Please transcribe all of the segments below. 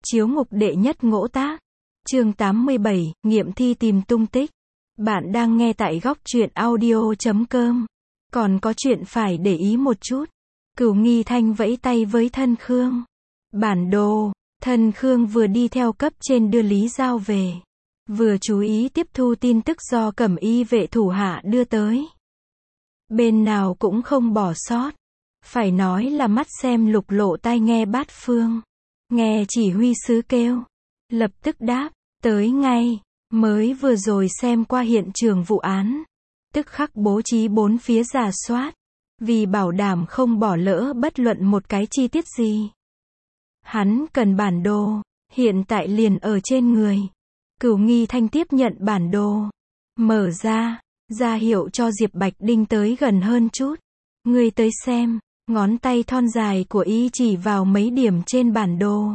Chiếu ngục đệ nhất ngỗ tác. Chương 87, nghiệm thi tìm tung tích. Bạn đang nghe tại góc truyện audio.com. Còn có chuyện phải để ý một chút. Cửu Nghi Thanh vẫy tay với Thân Khương. Bản đồ. Thân Khương vừa đi theo cấp trên đưa Lý Giao về, vừa chú ý tiếp thu tin tức do Cẩm Y vệ thủ hạ đưa tới. Bên nào cũng không bỏ sót. Phải nói là mắt xem lục lộ, tai nghe bát phương. Nghe chỉ huy sứ kêu, lập tức đáp, tới ngay. Mới vừa rồi xem qua hiện trường vụ án, tức khắc bố trí bốn phía rà soát, vì bảo đảm không bỏ lỡ bất luận một cái chi tiết gì. Hắn cần bản đồ, hiện tại liền ở trên người. Cửu Nghi Thanh tiếp nhận bản đồ, mở ra hiệu cho Diệp Bạch Đinh tới gần hơn chút. Ngươi tới xem. Ngón tay thon dài của y chỉ vào mấy điểm trên bản đồ.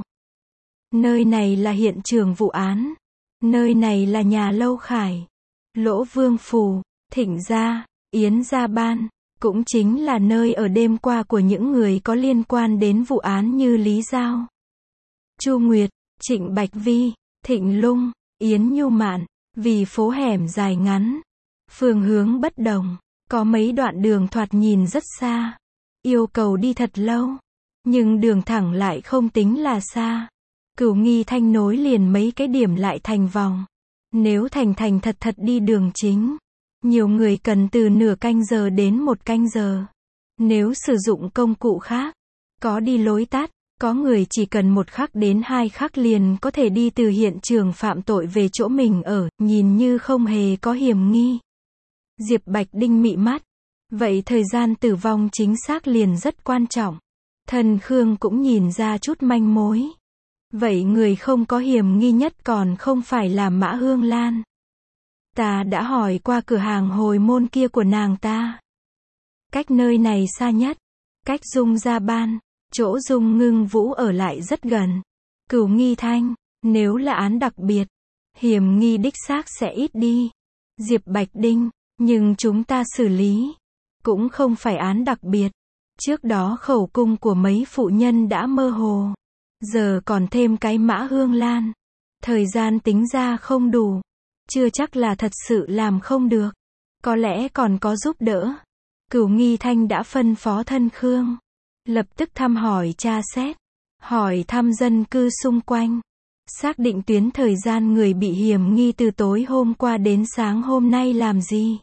Nơi này là hiện trường vụ án. Nơi này là nhà Lâu Khải, Lỗ Vương Phủ, Thịnh Gia, Yến Gia Ban. Cũng chính là nơi ở đêm qua của những người có liên quan đến vụ án như Lý Giao, Chu Nguyệt, Trịnh Bạch Vi, Thịnh Lung, Yến Nhu Mạn. Vì phố hẻm dài ngắn, phương hướng bất đồng, có mấy đoạn đường thoạt nhìn rất xa, yêu cầu đi thật lâu, nhưng đường thẳng lại không tính là xa. Cửu Nghi Thanh nối liền mấy cái điểm lại thành vòng. Nếu thành thật đi đường chính, nhiều người cần từ nửa canh giờ đến 1 canh giờ. Nếu sử dụng công cụ khác, có đi lối tắt, có người chỉ cần 1 khắc đến 2 khắc liền có thể đi từ hiện trường phạm tội về chỗ mình ở, nhìn như không hề có hiểm nghi. Diệp Bạch Đinh mị mắt. Vậy thời gian tử vong chính xác liền rất quan trọng. Thân Khương cũng nhìn ra chút manh mối. Vậy người không có hiểm nghi nhất còn không phải là Mã Hương Lan. Ta đã hỏi qua cửa hàng hồi môn kia của nàng ta. Cách nơi này xa nhất, cách Dung Gia Ban, chỗ Dung Ngưng Vũ ở lại rất gần. Cửu Nghi Thanh, nếu là án đặc biệt, hiểm nghi đích xác sẽ ít đi. Diệp Bạch Đinh, nhưng chúng ta xử lý cũng không phải án đặc biệt. Trước đó khẩu cung của mấy phụ nhân đã mơ hồ, giờ còn thêm cái Mã Hương Lan. Thời gian tính ra không đủ, chưa chắc là thật sự làm không được, có lẽ còn có giúp đỡ. Cửu Nghi Thanh đã phân phó Thân Khương lập tức thăm hỏi tra xét, hỏi thăm dân cư xung quanh, xác định tuyến thời gian người bị hiểm nghi từ tối hôm qua đến sáng hôm nay làm gì.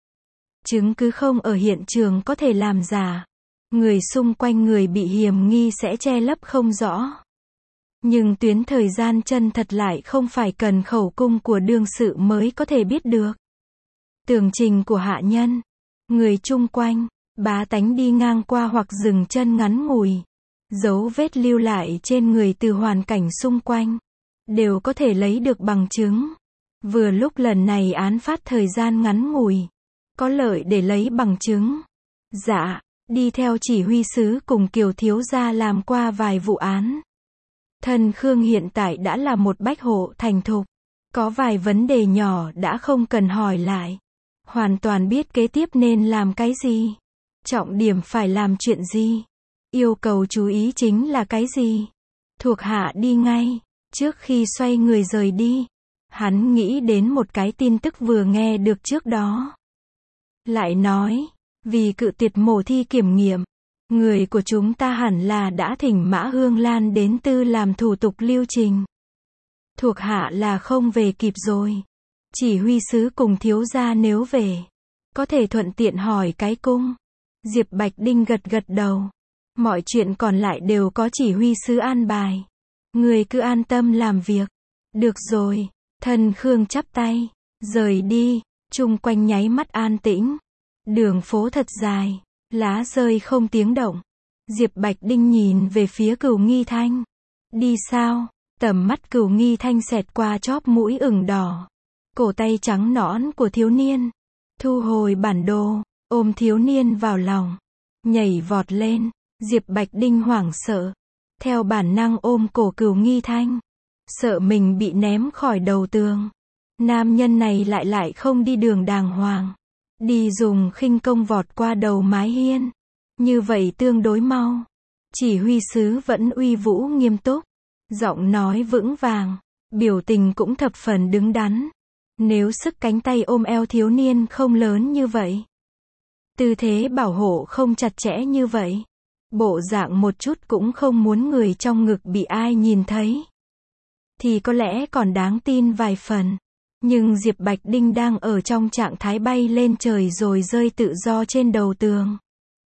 Chứng cứ không ở hiện trường có thể làm giả, người xung quanh người bị hiểm nghi sẽ che lấp không rõ. Nhưng tuyến thời gian chân thật lại không phải cần khẩu cung của đương sự mới có thể biết được. Tường trình của hạ nhân, người chung quanh, bá tánh đi ngang qua hoặc dừng chân ngắn ngủi, dấu vết lưu lại trên người từ hoàn cảnh xung quanh, đều có thể lấy được bằng chứng. Vừa lúc lần này án phát thời gian ngắn ngủi, có lợi để lấy bằng chứng. Dạ, đi theo chỉ huy sứ cùng Kiều thiếu gia làm qua vài vụ án. Thân Khương hiện tại đã là một bách hộ thành thục, có vài vấn đề nhỏ đã không cần hỏi lại, hoàn toàn biết kế tiếp nên làm cái gì, trọng điểm phải làm chuyện gì, yêu cầu chú ý chính là cái gì. Thuộc hạ đi ngay. Trước khi xoay người rời đi, hắn nghĩ đến một cái tin tức vừa nghe được trước đó. Lại nói, vì cự tuyệt mổ thi kiểm nghiệm, người của chúng ta hẳn là đã thỉnh Mã Hương Lan đến tư làm thủ tục lưu trình. Thuộc hạ là không về kịp rồi. Chỉ huy sứ cùng thiếu gia nếu về, có thể thuận tiện hỏi cái cung. Diệp Bạch Đinh gật đầu. Mọi chuyện còn lại đều có chỉ huy sứ an bài. Người cứ an tâm làm việc. Được rồi. Thân Khương chắp tay, rời đi. Chung quanh nháy mắt an tĩnh. Đường phố thật dài, lá rơi không tiếng động. Diệp Bạch Đinh nhìn về phía Cửu Nghi Thanh. Đi sao? Tầm mắt Cửu Nghi Thanh xẹt qua chóp mũi ửng đỏ, cổ tay trắng nõn của thiếu niên. Thu hồi bản đồ, ôm thiếu niên vào lòng, nhảy vọt lên. Diệp Bạch Đinh hoảng sợ, theo bản năng ôm cổ Cửu Nghi Thanh, sợ mình bị ném khỏi đầu tường. Nam nhân này lại không đi đường đàng hoàng, đi dùng khinh công vọt qua đầu mái hiên. Như vậy tương đối mau. Chỉ huy sứ vẫn uy vũ nghiêm túc, Giọng nói vững vàng, biểu tình cũng thập phần đứng đắn. Nếu sức cánh tay ôm eo thiếu niên không lớn như vậy, tư thế bảo hộ không chặt chẽ như vậy, bộ dạng một chút cũng không muốn người trong ngực bị ai nhìn thấy, thì có lẽ còn đáng tin vài phần. Nhưng Diệp Bạch Đinh đang ở trong trạng thái bay lên trời rồi rơi tự do trên đầu tường.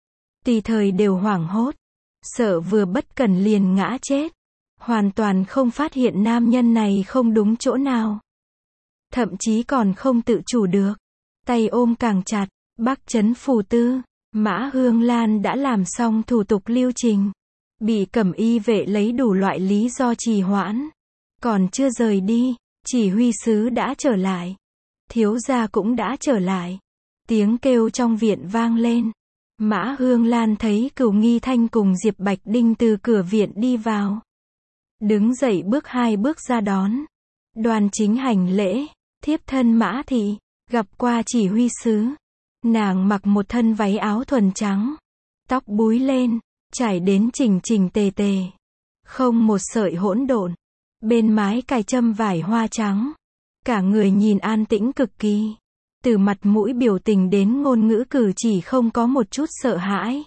Tùy thời đều hoảng hốt, sợ vừa bất cẩn liền ngã chết. Hoàn toàn không phát hiện nam nhân này không đúng chỗ nào. Thậm chí còn không tự chủ được. Tay ôm càng chặt, Bắc Trấn Phù Tư, Mã Hương Lan đã làm xong thủ tục lưu trình. Bị cẩm y vệ lấy đủ loại lý do trì hoãn. Còn chưa rời đi, chỉ huy sứ đã trở lại. Thiếu gia cũng đã trở lại. Tiếng kêu trong viện vang lên. Mã Hương Lan thấy Cửu Nghi Thanh cùng Diệp Bạch Đinh từ cửa viện đi vào. Đứng dậy bước 2 bước ra đón. Đoan chính hành lễ, thiếp thân Mã Thị, gặp qua chỉ huy sứ. Nàng mặc một thân váy áo thuần trắng. Tóc búi lên, trải đến chỉnh chỉnh tề tề. Không một sợi hỗn độn. Bên mái cài châm vải hoa trắng. Cả người nhìn an tĩnh cực kỳ. Từ mặt mũi biểu tình đến ngôn ngữ cử chỉ không có một chút sợ hãi.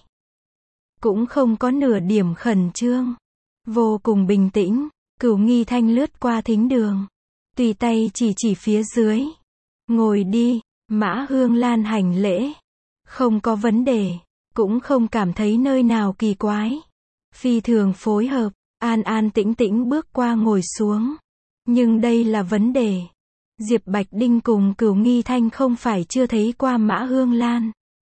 Cũng không có nửa điểm khẩn trương. Vô cùng bình tĩnh, Cửu Nghi Thanh lướt qua thính đường. Tùy tay chỉ phía dưới. Ngồi đi, Mã Hương Lan hành lễ. Không có vấn đề, cũng không cảm thấy nơi nào kỳ quái. Phi thường phối hợp, an an tĩnh tĩnh bước qua ngồi xuống. Nhưng đây là vấn đề. Diệp Bạch Đinh cùng Cửu Nghi Thanh không phải chưa thấy qua Mã Hương Lan.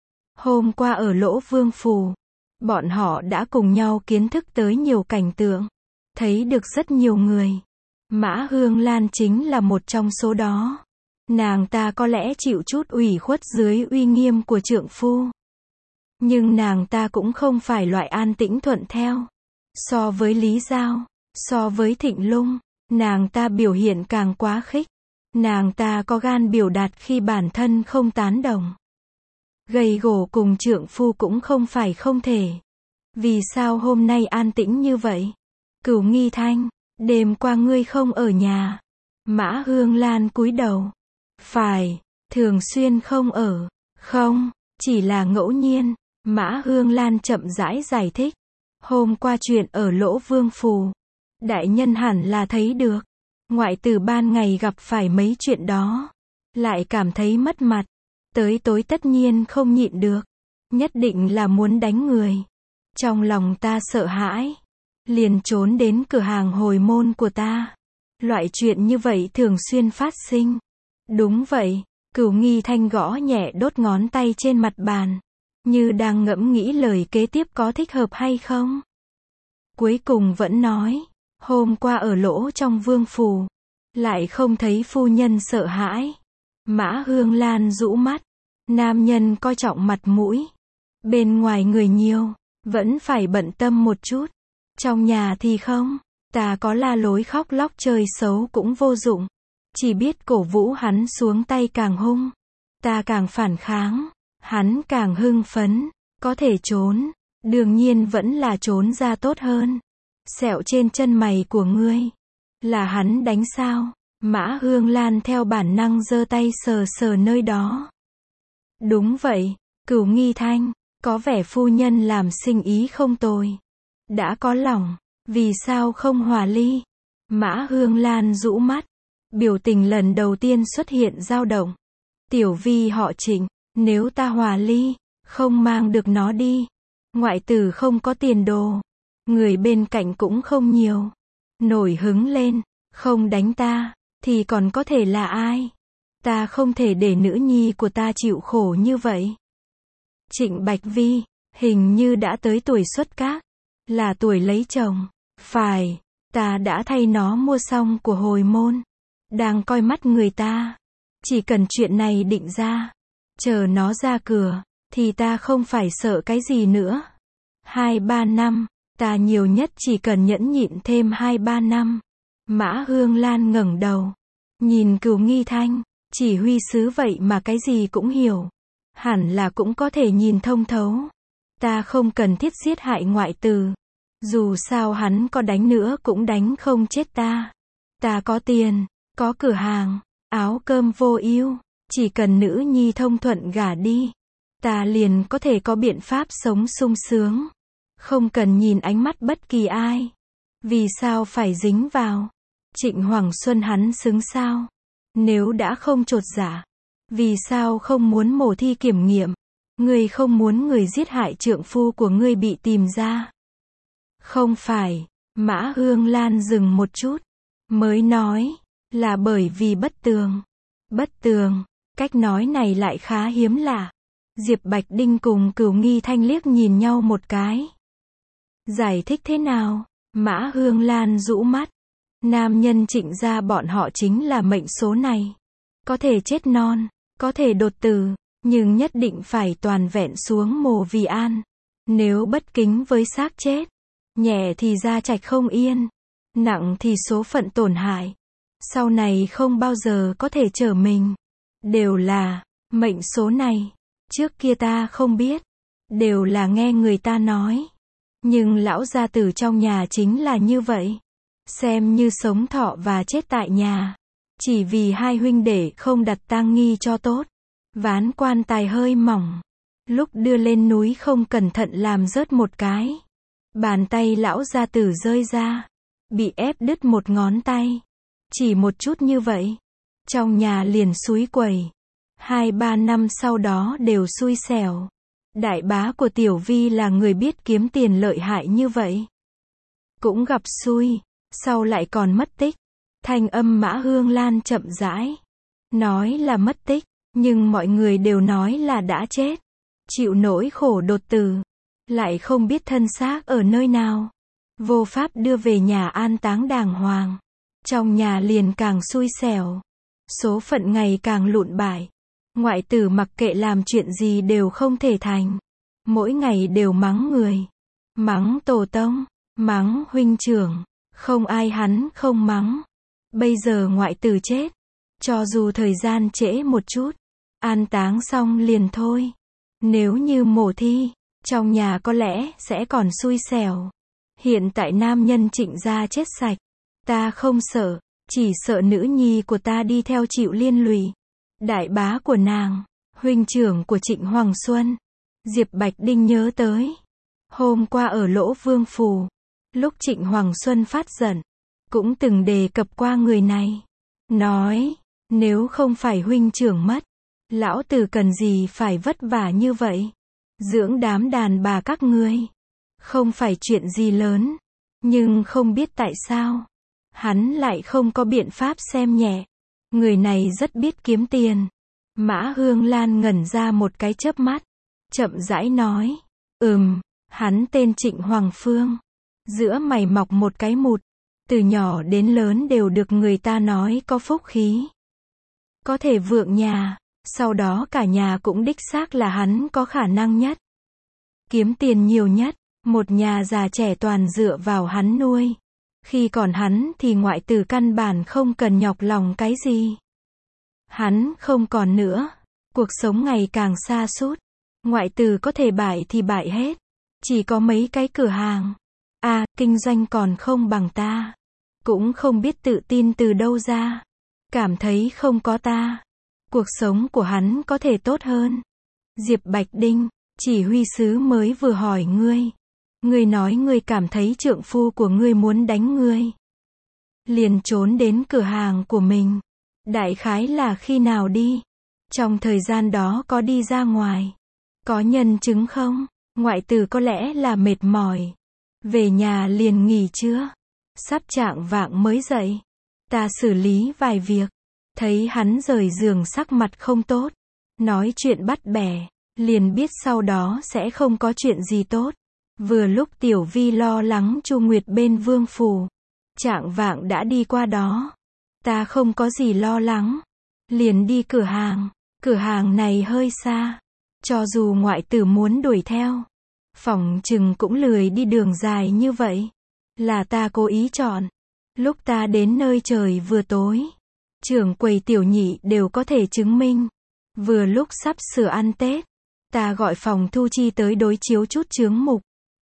Hôm qua ở Lỗ Vương Phủ, bọn họ đã cùng nhau kiến thức tới nhiều cảnh tượng, thấy được rất nhiều người. Mã Hương Lan chính là một trong số đó. Nàng ta có lẽ chịu chút ủy khuất dưới uy nghiêm của trượng phu. Nhưng nàng ta cũng không phải loại an tĩnh thuận theo. So với Lý Giao, so với Thịnh Lung, nàng ta biểu hiện càng quá khích. Nàng ta có gan biểu đạt khi bản thân không tán đồng. Gầy gổ cùng trượng phu cũng không phải không thể. Vì sao hôm nay an tĩnh như vậy? Cửu Nghi Thanh, đêm qua ngươi không ở nhà. Mã Hương Lan cúi đầu. Phải, thường xuyên không ở. Không, chỉ là ngẫu nhiên. Mã Hương Lan chậm rãi giải thích. Hôm qua chuyện ở Lỗ Vương Phủ, đại nhân hẳn là thấy được. Ngoại tử ban ngày gặp phải mấy chuyện đó, lại cảm thấy mất mặt. Tới tối tất nhiên không nhịn được. Nhất định là muốn đánh người. Trong lòng ta sợ hãi. Liền trốn đến cửa hàng hồi môn của ta. Loại chuyện như vậy thường xuyên phát sinh. Đúng vậy, Cửu Nghi Thanh gõ nhẹ đốt ngón tay trên mặt bàn. Như đang ngẫm nghĩ lời kế tiếp có thích hợp hay không. Cuối cùng vẫn nói. Hôm qua ở Lỗ trong Vương Phủ, lại không thấy phu nhân sợ hãi. Mã Hương Lan rũ mắt. Nam nhân coi trọng mặt mũi. Bên ngoài người nhiều, vẫn phải bận tâm một chút. Trong nhà thì không. Ta có la lối khóc lóc chơi xấu cũng vô dụng. Chỉ biết cổ vũ hắn xuống tay càng hung. Ta càng phản kháng. Hắn càng hưng phấn. Có thể trốn. Đương nhiên vẫn là trốn ra tốt hơn. Sẹo trên chân mày của ngươi. Là hắn đánh sao? Mã Hương Lan theo bản năng giơ tay sờ sờ nơi đó. Đúng vậy, Cửu Nghi Thanh, có vẻ phu nhân làm sinh ý không tồi. Đã có lòng, vì sao không hòa ly? Mã Hương Lan rũ mắt, biểu tình lần đầu tiên xuất hiện dao động. Tiểu Vi họ Trịnh, nếu ta hòa ly, không mang được nó đi. Ngoại tử không có tiền đồ. Người bên cạnh cũng không nhiều. Nổi hứng lên, không đánh ta, thì còn có thể là ai? Ta không thể để nữ nhi của ta chịu khổ như vậy. Trịnh Bạch Vi, hình như đã tới tuổi xuất các. Là tuổi lấy chồng. Phải, ta đã thay nó mua xong của hồi môn. Đang coi mắt người ta. Chỉ cần chuyện này định ra. Chờ nó ra cửa, thì ta không phải sợ cái gì nữa. 2-3 năm. Ta nhiều nhất chỉ cần nhẫn nhịn thêm 2-3 năm. Mã Hương Lan ngẩng đầu. Nhìn Cửu Nghi Thanh. Chỉ huy sứ vậy mà cái gì cũng hiểu. Hẳn là cũng có thể nhìn thông thấu. Ta không cần thiết giết hại ngoại tử. Dù sao hắn có đánh nữa cũng đánh không chết ta. Ta có tiền, có cửa hàng, áo cơm vô ưu, chỉ cần nữ nhi thông thuận gả đi, ta liền có thể có biện pháp sống sung sướng. Không cần nhìn ánh mắt bất kỳ ai. Vì sao phải dính vào? Trịnh Hoàng Xuân hắn xứng sao? Nếu đã không chột dạ, vì sao không muốn mổ thi kiểm nghiệm? Ngươi không muốn người giết hại trượng phu của ngươi bị tìm ra. Không phải, Mã Hương Lan dừng một chút, mới nói, là bởi vì bất tường. Bất tường, cách nói này lại khá hiếm lạ. Diệp Bạch Đinh cùng Cửu Nghi Thanh liếc nhìn nhau một cái. Giải thích thế nào? Mã Hương Lan rũ mắt. Nam nhân Trịnh gia bọn họ chính là mệnh số này. Có thể chết non, có thể đột tử, nhưng nhất định phải toàn vẹn xuống mồ vì an. Nếu bất kính với xác chết, nhẹ thì gia trạch không yên, nặng thì số phận tổn hại. Sau này không bao giờ có thể trở mình. Đều là mệnh số này. Trước kia ta không biết, đều là nghe người ta nói. Nhưng lão gia tử trong nhà chính là như vậy. Xem như sống thọ và chết tại nhà. Chỉ vì hai huynh đệ không đặt tang nghi cho tốt. Ván quan tài hơi mỏng. Lúc đưa lên núi không cẩn thận làm rớt một cái. Bàn tay lão gia tử rơi ra. Bị ép đứt một ngón tay. Chỉ một chút như vậy. Trong nhà liền xúi quẩy. 2-3 năm sau đó đều xui xẻo. Đại bá của Tiểu Vi là người biết kiếm tiền lợi hại như vậy. Cũng gặp xui. Sau lại còn mất tích. Thanh âm Mã Hương Lan chậm rãi. Nói là mất tích. Nhưng mọi người đều nói là đã chết. Chịu nỗi khổ đột tử. Lại không biết thân xác ở nơi nào. Vô pháp đưa về nhà an táng đàng hoàng. Trong nhà liền càng xui xẻo. Số phận ngày càng lụn bại. Ngoại tử mặc kệ làm chuyện gì đều không thể thành. Mỗi ngày đều mắng người. Mắng tổ tông. Mắng huynh trưởng. Không ai hắn không mắng. Bây giờ ngoại tử chết. Cho dù thời gian trễ một chút. An táng xong liền thôi. Nếu như mổ thi. Trong nhà có lẽ sẽ còn xui xẻo. Hiện tại nam nhân Trịnh gia chết sạch. Ta không sợ. Chỉ sợ nữ nhi của ta đi theo chịu liên lụy. Đại bá của nàng. Huynh trưởng của Trịnh Hoàng Xuân. Diệp Bạch Đinh nhớ tới. Hôm qua ở Lỗ Vương Phủ. Lúc Trịnh Hoàng Xuân phát giận. Cũng từng đề cập qua người này. Nói. Nếu không phải huynh trưởng mất. Lão tử cần gì phải vất vả như vậy. Dưỡng đám đàn bà các ngươi. Không phải chuyện gì lớn. Nhưng không biết tại sao. Hắn lại không có biện pháp xem nhẹ. Người này rất biết kiếm tiền. Mã Hương Lan ngẩn ra một cái chớp mắt. Chậm rãi nói. Hắn tên Trịnh Hoàng Phương. Giữa mày mọc một cái mụt. Từ nhỏ đến lớn đều được người ta nói có phúc khí. Có thể vượng nhà. Sau đó cả nhà cũng đích xác là hắn có khả năng nhất. Kiếm tiền nhiều nhất. Một nhà già trẻ toàn dựa vào hắn nuôi. Khi còn hắn thì ngoại tử căn bản không cần nhọc lòng cái gì. Hắn không còn nữa. Cuộc sống ngày càng sa sút. Ngoại tử có thể bại thì bại hết. Chỉ có mấy cái cửa hàng. Kinh doanh còn không bằng ta. Cũng không biết tự tin từ đâu ra. Cảm thấy không có ta. Cuộc sống của hắn có thể tốt hơn. Diệp Bạch Đinh, chỉ huy sứ mới vừa hỏi ngươi. Ngươi nói ngươi cảm thấy trượng phu của ngươi muốn đánh ngươi. Liền trốn đến cửa hàng của mình. Đại khái là khi nào đi? Trong thời gian đó có đi ra ngoài? Có nhân chứng không? Ngoại tử có lẽ là mệt mỏi. Về nhà liền nghỉ trưa. Sắp chạng vạng mới dậy. Ta xử lý vài việc. Thấy hắn rời giường sắc mặt không tốt. Nói chuyện bắt bẻ. Liền biết sau đó sẽ không có chuyện gì tốt. Vừa lúc Tiểu Vi lo lắng Chu Nguyệt bên Vương Phủ. Chạng vạng đã đi qua đó. Ta không có gì lo lắng. Liền đi cửa hàng. Cửa hàng này hơi xa. Cho dù ngoại tử muốn đuổi theo. Phỏng chừng cũng lười đi đường dài như vậy. Là ta cố ý chọn. Lúc ta đến nơi trời vừa tối. Trưởng quầy Tiểu Nhị đều có thể chứng minh. Vừa lúc sắp sửa ăn Tết. Ta gọi phòng thu chi tới đối chiếu chút chướng mục.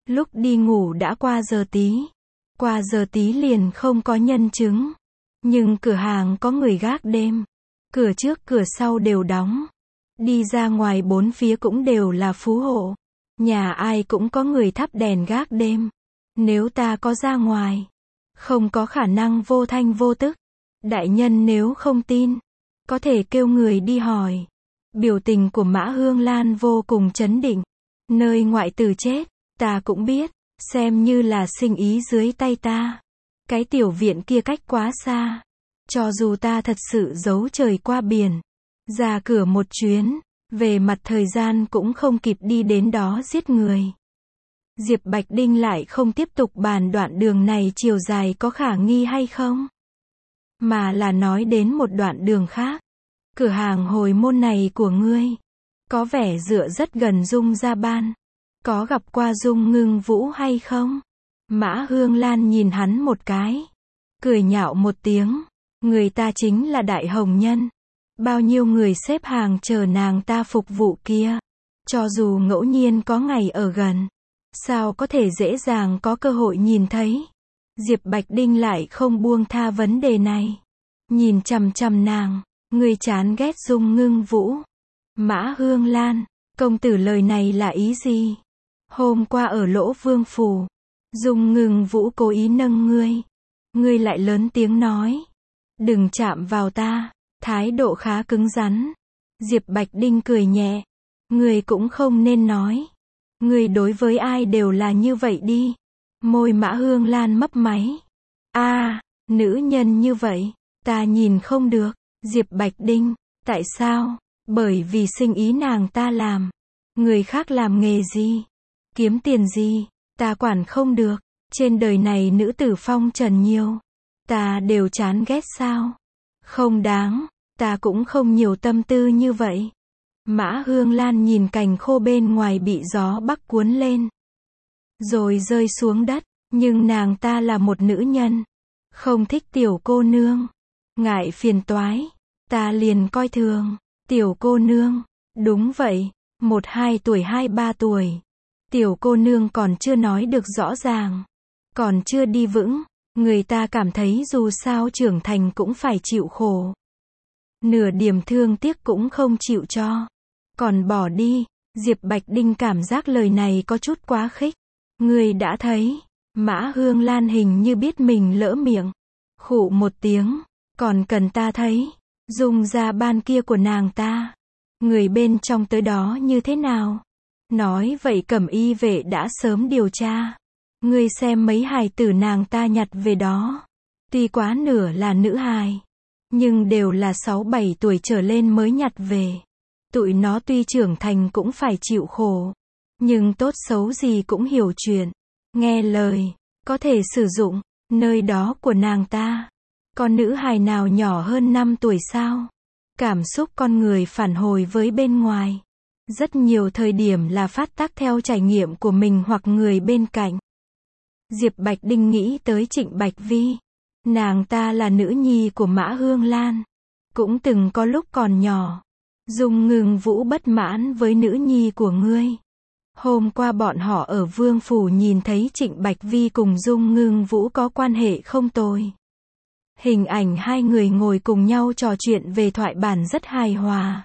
Lúc đi ngủ đã qua giờ tí. Qua giờ tí liền không có nhân chứng. Nhưng cửa hàng có người gác đêm. Cửa trước cửa sau đều đóng. Đi ra ngoài bốn phía cũng đều là phú hộ. Nhà ai cũng có người thắp đèn gác đêm. Nếu ta có ra ngoài, không có khả năng vô thanh vô tức. Đại nhân nếu không tin, có thể kêu người đi hỏi. Biểu tình của Mã Hương Lan vô cùng trấn định. Nơi ngoại tử chết, ta cũng biết, xem như là sinh ý dưới tay ta. Cái tiểu viện kia cách quá xa. Cho dù ta thật sự giấu trời qua biển, ra cửa một chuyến, về mặt thời gian cũng không kịp đi đến đó giết người. Diệp Bạch Đinh lại không tiếp tục bàn đoạn đường này chiều dài có khả nghi hay không, mà là nói đến một đoạn đường khác. Cửa hàng hồi môn này của ngươi, có vẻ dựa rất gần Dung Gia Ban. Có gặp qua Dung Ngưng Vũ hay không? Mã Hương Lan nhìn hắn một cái, cười nhạo một tiếng. Người ta chính là đại hồng nhân. Bao nhiêu người xếp hàng chờ nàng ta phục vụ kia. Cho dù ngẫu nhiên có ngày ở gần, sao có thể dễ dàng có cơ hội nhìn thấy. Diệp Bạch Đinh lại không buông tha vấn đề này. Nhìn chằm chằm nàng, người chán ghét Dung Ngưng Vũ. Mã Hương Lan, công tử lời này là ý gì? Hôm qua ở Lỗ Vương Phủ, Dung Ngưng Vũ cố ý nâng ngươi. Ngươi lại lớn tiếng nói, đừng chạm vào ta, thái độ khá cứng rắn. Diệp Bạch Đinh cười nhẹ, ngươi cũng không nên nói. Ngươi đối với ai đều là như vậy đi. Môi Mã Hương Lan mấp máy. Nữ nhân như vậy, ta nhìn không được. Diệp Bạch Đinh, tại sao? Bởi vì sinh ý nàng ta làm. Người khác làm nghề gì? Kiếm tiền gì? Ta quản không được. Trên đời này nữ tử phong trần nhiều. Ta đều chán ghét sao? Không đáng, ta cũng không nhiều tâm tư như vậy. Mã Hương Lan nhìn cành khô bên ngoài bị gió bắc cuốn lên, rồi rơi xuống đất. Nhưng nàng ta là một nữ nhân, không thích tiểu cô nương. Ngại phiền toái, ta liền coi thường. Tiểu cô nương, đúng vậy, 1-2 tuổi 2-3 tuổi. Tiểu cô nương còn chưa nói được rõ ràng, còn chưa đi vững. Người ta cảm thấy dù sao trưởng thành cũng phải chịu khổ. Nửa điểm thương tiếc cũng không chịu cho. Còn bỏ đi. Diệp Bạch Đinh cảm giác lời này có chút quá khích. Người đã thấy. Mã Hương Lan hình như biết mình lỡ miệng. Khụ một tiếng. Còn cần ta thấy. Dung Gia Ban kia của nàng ta. Người bên trong tới đó như thế nào? Nói vậy Cẩm Y vệ đã sớm điều tra. Ngươi xem mấy hài tử nàng ta nhặt về đó. Tuy quá nửa là nữ hài, nhưng đều là 6-7 tuổi trở lên mới nhặt về. Tụi nó tuy trưởng thành cũng phải chịu khổ, nhưng tốt xấu gì cũng hiểu chuyện, nghe lời, có thể sử dụng. Nơi đó của nàng ta, có nữ hài nào nhỏ hơn 5 tuổi sao? Cảm xúc con người phản hồi với bên ngoài. Rất nhiều thời điểm là phát tác theo trải nghiệm của mình hoặc người bên cạnh. Diệp Bạch Đinh nghĩ tới Trịnh Bạch Vi. Nàng ta là nữ nhi của Mã Hương Lan. Cũng từng có lúc còn nhỏ. Dung Ngưng Vũ bất mãn với nữ nhi của ngươi. Hôm qua bọn họ ở Vương Phủ nhìn thấy Trịnh Bạch Vi cùng Dung Ngưng Vũ có quan hệ không tồi. Hình ảnh hai người ngồi cùng nhau trò chuyện về thoại bản rất hài hòa.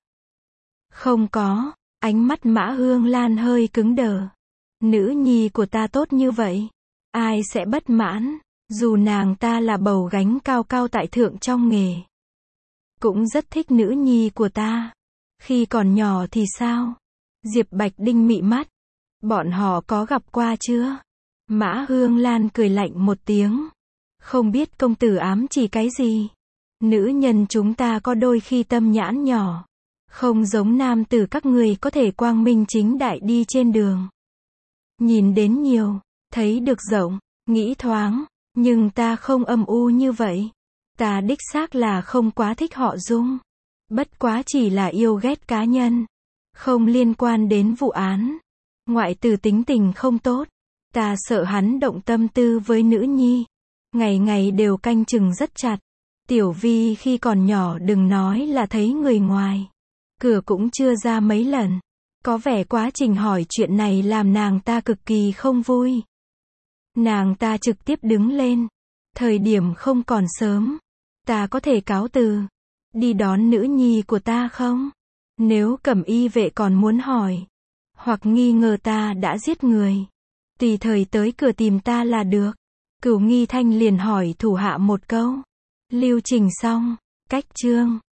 Không có, ánh mắt Mã Hương Lan hơi cứng đờ. Nữ nhi của ta tốt như vậy, ai sẽ bất mãn, dù nàng ta là bầu gánh cao cao tại thượng trong nghề. Cũng rất thích nữ nhi của ta. Khi còn nhỏ thì sao? Diệp Bạch Đinh mị mắt. Bọn họ có gặp qua chưa? Mã Hương Lan cười lạnh một tiếng. Không biết công tử ám chỉ cái gì? Nữ nhân chúng ta có đôi khi tâm nhãn nhỏ. Không giống nam tử các người có thể quang minh chính đại đi trên đường. Nhìn đến nhiều, thấy được rộng, nghĩ thoáng. Nhưng ta không âm u như vậy. Ta đích xác là không quá thích họ Dung. Bất quá chỉ là yêu ghét cá nhân. Không liên quan đến vụ án. Ngoại tử tính tình không tốt. Ta sợ hắn động tâm tư với nữ nhi. Ngày ngày đều canh chừng rất chặt. Tiểu Vi khi còn nhỏ đừng nói là thấy người ngoài. Cửa cũng chưa ra mấy lần. Có vẻ quá trình hỏi chuyện này làm nàng ta cực kỳ không vui. Nàng ta trực tiếp đứng lên. Thời điểm không còn sớm. Ta có thể cáo từ. Đi đón nữ nhi của ta không? Nếu Cẩm Y vệ còn muốn hỏi. Hoặc nghi ngờ ta đã giết người. Tùy thời tới cửa tìm ta là được. Cửu Nghi Thanh liền hỏi thủ hạ một câu. Lưu trình xong. Cách chương.